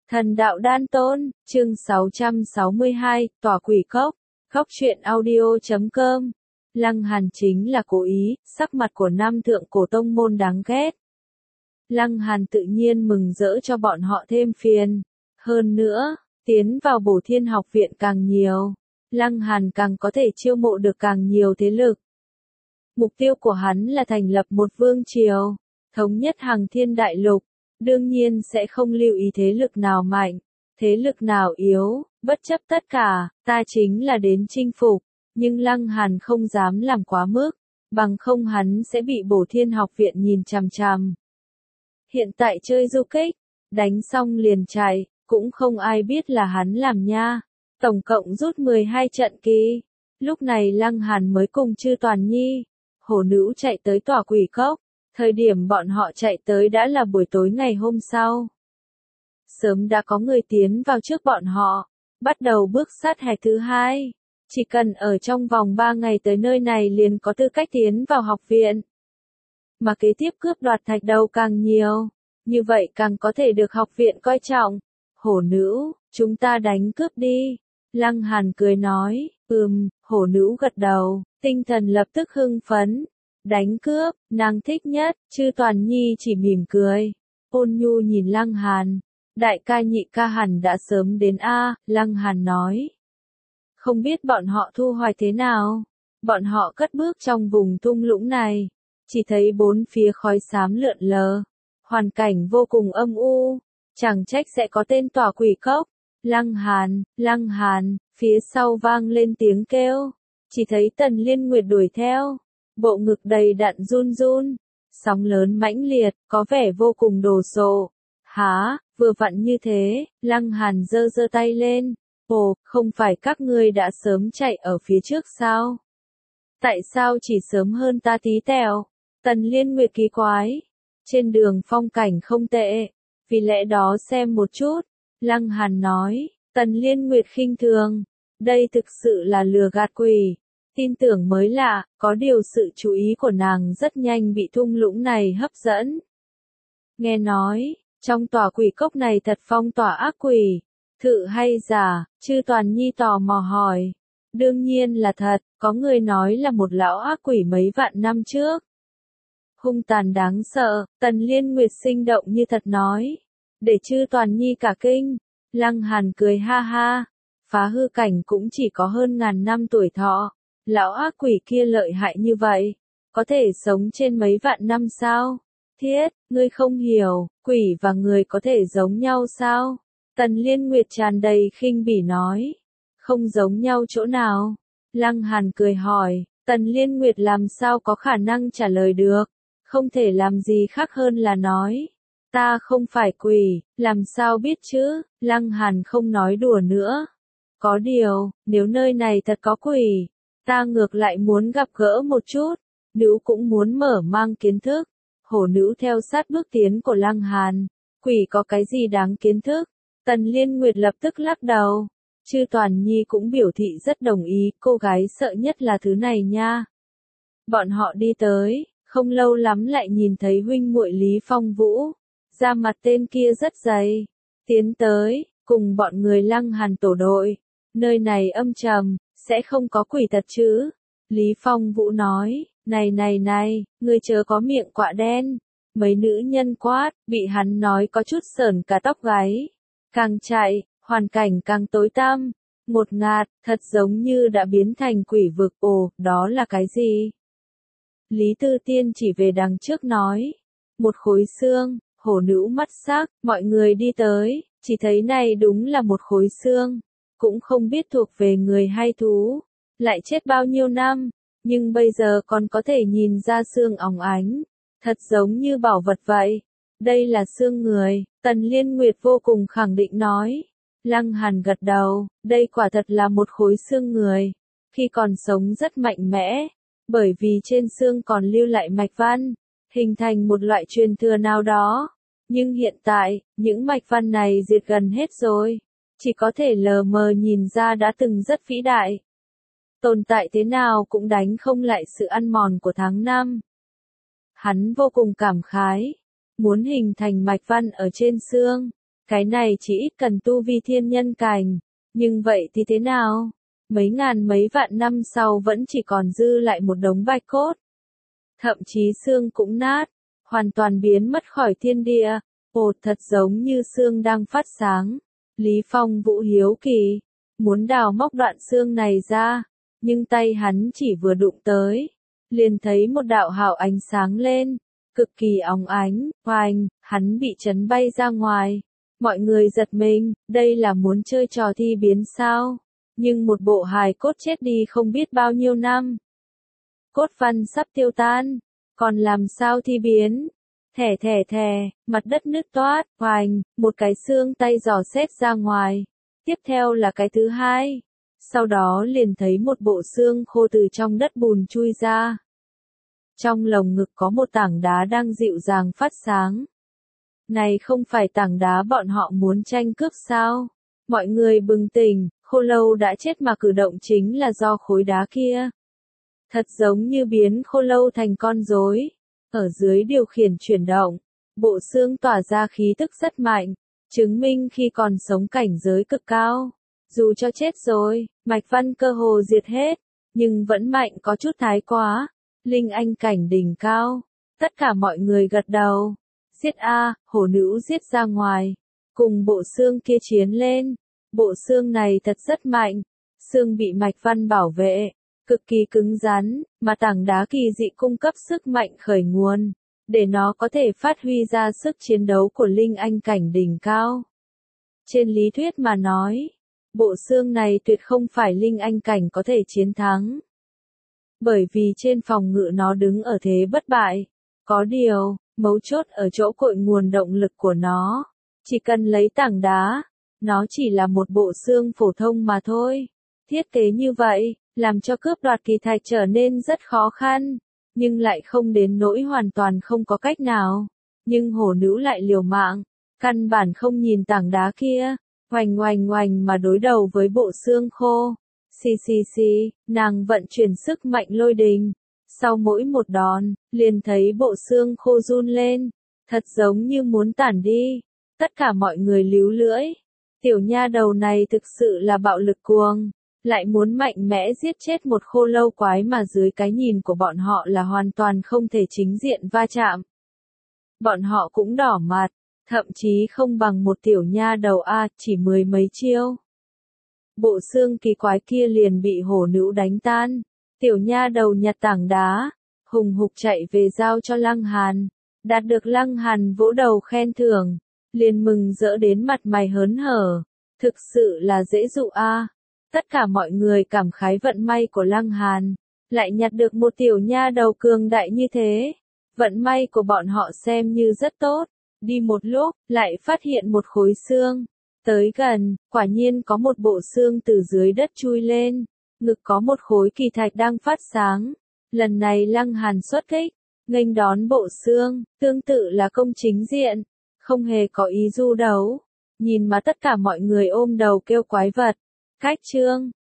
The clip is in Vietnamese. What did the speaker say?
Thần đạo đan tôn, chương 662, tỏa quỷ cốc, khóc truyện audio.com. Lăng Hàn chính là cố ý, sắc mặt của nam thượng cổ tông môn đáng ghét. Lăng Hàn tự nhiên mừng rỡ cho bọn họ thêm phiền. Hơn nữa, tiến vào Bổ Thiên học viện càng nhiều, Lăng Hàn càng có thể chiêu mộ được càng nhiều thế lực. Mục tiêu của hắn là thành lập một vương triều, thống nhất Hằng Thiên Đại Lục. Đương nhiên sẽ không lưu ý thế lực nào mạnh, thế lực nào yếu, bất chấp tất cả, ta chính là đến chinh phục, nhưng Lăng Hàn không dám làm quá mức, bằng không hắn sẽ bị Bổ Thiên học viện nhìn chằm chằm. Hiện tại chơi du kích, đánh xong liền chạy, cũng không ai biết là hắn làm nha. Tổng cộng rút 12 trận kỳ. Lúc này Lăng Hàn mới cùng Chư Toàn Nhi, Hổ Nữ chạy tới tỏa quỷ cốc. Thời điểm bọn họ chạy tới đã là buổi tối ngày hôm sau. Sớm đã có người tiến vào trước bọn họ, bắt đầu bước sát hạch thứ hai. Chỉ cần ở trong vòng 3 ngày tới nơi này liền có tư cách tiến vào học viện. Mà kế tiếp cướp đoạt thạch đầu càng nhiều, như vậy càng có thể được học viện coi trọng. Hổ Nữ, chúng ta đánh cướp đi. Lăng Hàn cười nói, Hổ Nữ gật đầu, tinh thần lập tức hưng phấn. Đánh cướp, nàng thích nhất, Chư Toàn Nhi chỉ mỉm cười. Ôn nhu nhìn Lăng Hàn, đại ca nhị ca hẳn đã sớm đến a. Lăng Hàn nói. Không biết bọn họ thu hoạch thế nào. Bọn họ cất bước trong vùng thung lũng này, chỉ thấy bốn phía khói xám lượn lờ, hoàn cảnh vô cùng âm u, chẳng trách sẽ có tên tỏa quỷ cốc. Lăng Hàn, phía sau vang lên tiếng kêu, chỉ thấy Tần Liên Nguyệt đuổi theo. Bộ ngực đầy đặn run run, sóng lớn mãnh liệt, có vẻ vô cùng đồ sộ. Hả, vừa vặn như thế, Lăng Hàn giơ giơ tay lên. Ồ, không phải các ngươi đã sớm chạy ở phía trước sao? Tại sao chỉ sớm hơn ta tí tẹo? Tần Liên Nguyệt kỳ quái. Trên đường phong cảnh không tệ, vì lẽ đó xem một chút. Lăng Hàn nói. Tần Liên Nguyệt khinh thường. Đây thực sự là lừa gạt quỷ. Tin tưởng mới lạ, có điều sự chú ý của nàng rất nhanh bị thung lũng này hấp dẫn. Nghe nói, trong tòa quỷ cốc này thật phong tỏa ác quỷ. Thự hay giả, Chư Toàn Nhi tò mò hỏi. Đương nhiên là thật, có người nói là một lão ác quỷ mấy vạn năm trước. Hung tàn đáng sợ, Tần Liên Nguyệt sinh động như thật nói. Để Chư Toàn Nhi cả kinh. Lăng Hàn cười ha ha. Phá hư cảnh cũng chỉ có hơn ngàn năm tuổi thọ. Lão ác quỷ kia lợi hại như vậy, có thể sống trên mấy vạn năm sao? Thiết, ngươi không hiểu, quỷ và người có thể giống nhau sao? Tần Liên Nguyệt tràn đầy khinh bỉ nói. Không giống nhau chỗ nào? Lăng Hàn cười hỏi, Tần Liên Nguyệt làm sao có khả năng trả lời được? Không thể làm gì khác hơn là nói. Ta không phải quỷ, làm sao biết chứ? Lăng Hàn không nói đùa nữa. Có điều, nếu nơi này thật có quỷ, ta ngược lại muốn gặp gỡ một chút, nữ cũng muốn mở mang kiến thức. Hổ Nữ theo sát bước tiến của Lăng Hàn, quỷ có cái gì đáng kiến thức? Tần Liên Nguyệt lập tức lắc đầu. Chư Toàn Nhi cũng biểu thị rất đồng ý, cô gái sợ nhất là thứ này nha. Bọn họ đi tới, không lâu lắm lại nhìn thấy huynh muội Lý Phong Vũ, da mặt tên kia rất dày, tiến tới, cùng bọn người Lăng Hàn tổ đội. Nơi này âm trầm, sẽ không có quỷ thật chứ? Lý Phong Vũ nói, này, ngươi chớ có miệng quạ đen. Mấy nữ nhân quát, bị hắn nói có chút sởn cả tóc gáy. Càng chạy, hoàn cảnh càng tối tăm, ngột ngạt, thật giống như đã biến thành quỷ vực. Ồ, đó là cái gì? Lý Tư Tiên chỉ về đằng trước nói, một khối xương. Hổ Nữ mắt sắc, mọi người đi tới, chỉ thấy này đúng là một khối xương. Cũng không biết thuộc về người hay thú, lại chết bao nhiêu năm, nhưng bây giờ còn có thể nhìn ra xương óng ánh, thật giống như bảo vật vậy. Đây là xương người, Tần Liên Nguyệt vô cùng khẳng định nói. Lăng Hàn gật đầu, đây quả thật là một khối xương người, khi còn sống rất mạnh mẽ, bởi vì trên xương còn lưu lại mạch văn, hình thành một loại truyền thừa nào đó, nhưng hiện tại, những mạch văn này diệt gần hết rồi. Chỉ có thể lờ mờ nhìn ra đã từng rất vĩ đại. Tồn tại thế nào cũng đánh không lại sự ăn mòn của tháng năm. Hắn vô cùng cảm khái. Muốn hình thành mạch văn ở trên xương, Cái này chỉ ít cần tu vi thiên nhân cảnh, nhưng vậy thì thế nào? Mấy ngàn mấy vạn năm sau vẫn chỉ còn dư lại một đống bạch cốt. Thậm chí xương cũng nát, hoàn toàn biến mất khỏi thiên địa. Ồ, thật giống như xương đang phát sáng. Lý Phong Vũ hiếu kỳ, muốn đào móc đoạn xương này ra, nhưng tay hắn chỉ vừa đụng tới, liền thấy một đạo hào ánh sáng lên, cực kỳ óng ánh, oanh, hắn bị chấn bay ra ngoài. Mọi người giật mình, đây là muốn chơi trò thi biến sao? Nhưng một bộ hài cốt chết đi không biết bao nhiêu năm. Cốt văn sắp tiêu tan, còn làm sao thi biến? Thẻ thẻ thẻ, mặt đất nứt toát, oanh, một cái xương tay giò xét ra ngoài. Tiếp theo là cái thứ hai. Sau đó liền thấy một bộ xương khô từ trong đất bùn chui ra. Trong lồng ngực có một tảng đá đang dịu dàng phát sáng. Này không phải tảng đá bọn họ muốn tranh cướp sao? Mọi người bừng tỉnh, khô lâu đã chết mà cử động chính là do khối đá kia. Thật giống như biến khô lâu thành con rối. Ở dưới điều khiển chuyển động, bộ xương tỏa ra khí tức rất mạnh, chứng minh khi còn sống cảnh giới cực cao. Dù cho chết rồi, mạch văn cơ hồ diệt hết, nhưng vẫn mạnh có chút thái quá. Linh anh cảnh đỉnh cao. Tất cả mọi người gật đầu. Giết a, hổ nữ giết ra ngoài. Cùng bộ xương kia chiến lên. Bộ xương này thật rất mạnh. Xương bị mạch văn bảo vệ. Cực kỳ cứng rắn, mà tảng đá kỳ dị cung cấp sức mạnh khởi nguồn. Để nó có thể phát huy ra sức chiến đấu của linh anh cảnh đỉnh cao. Trên lý thuyết mà nói, bộ xương này tuyệt không phải linh anh cảnh có thể chiến thắng. Bởi vì trên phòng ngự nó đứng ở thế bất bại. Có điều, mấu chốt ở chỗ cội nguồn động lực của nó. Chỉ cần lấy tảng đá, nó chỉ là một bộ xương phổ thông mà thôi. Thiết kế như vậy, làm cho cướp đoạt kỳ thạch trở nên rất khó khăn, nhưng lại không đến nỗi hoàn toàn không có cách nào. Nhưng hổ nữ lại liều mạng, căn bản không nhìn tảng đá kia, oành oành oành mà đối đầu với bộ xương khô. Xì xì xì, nàng vận chuyển sức mạnh lôi đình. Sau mỗi một đòn, liền thấy bộ xương khô run lên, thật giống như muốn tản đi. Tất cả mọi người líu lưỡi. Tiểu nha đầu này thực sự là bạo lực cuồng, lại muốn mạnh mẽ giết chết một khô lâu quái mà dưới cái nhìn của bọn họ là hoàn toàn không thể chính diện va chạm. Bọn họ cũng đỏ mặt, thậm chí không bằng một tiểu nha đầu chỉ mười mấy chiêu. Bộ xương kỳ quái kia liền bị hổ nữ đánh tan. Tiểu nha đầu nhặt tảng đá, hùng hục chạy về giao cho Lăng Hàn. Đạt được Lăng Hàn vỗ đầu khen thưởng, liền mừng rỡ đến mặt mày hớn hở. Thực sự là dễ dụ Tất cả mọi người cảm khái vận may của Lăng Hàn, lại nhặt được một tiểu nha đầu cường đại như thế. Vận may của bọn họ xem như rất tốt. Đi một lúc, lại phát hiện một khối xương. Tới gần, quả nhiên có một bộ xương từ dưới đất chui lên. Ngực có một khối kỳ thạch đang phát sáng. Lần này Lăng Hàn xuất kích, nghênh đón bộ xương, tương tự là công chính diện, không hề có ý du đấu. Nhìn mà tất cả mọi người ôm đầu kêu quái vật. Cách chương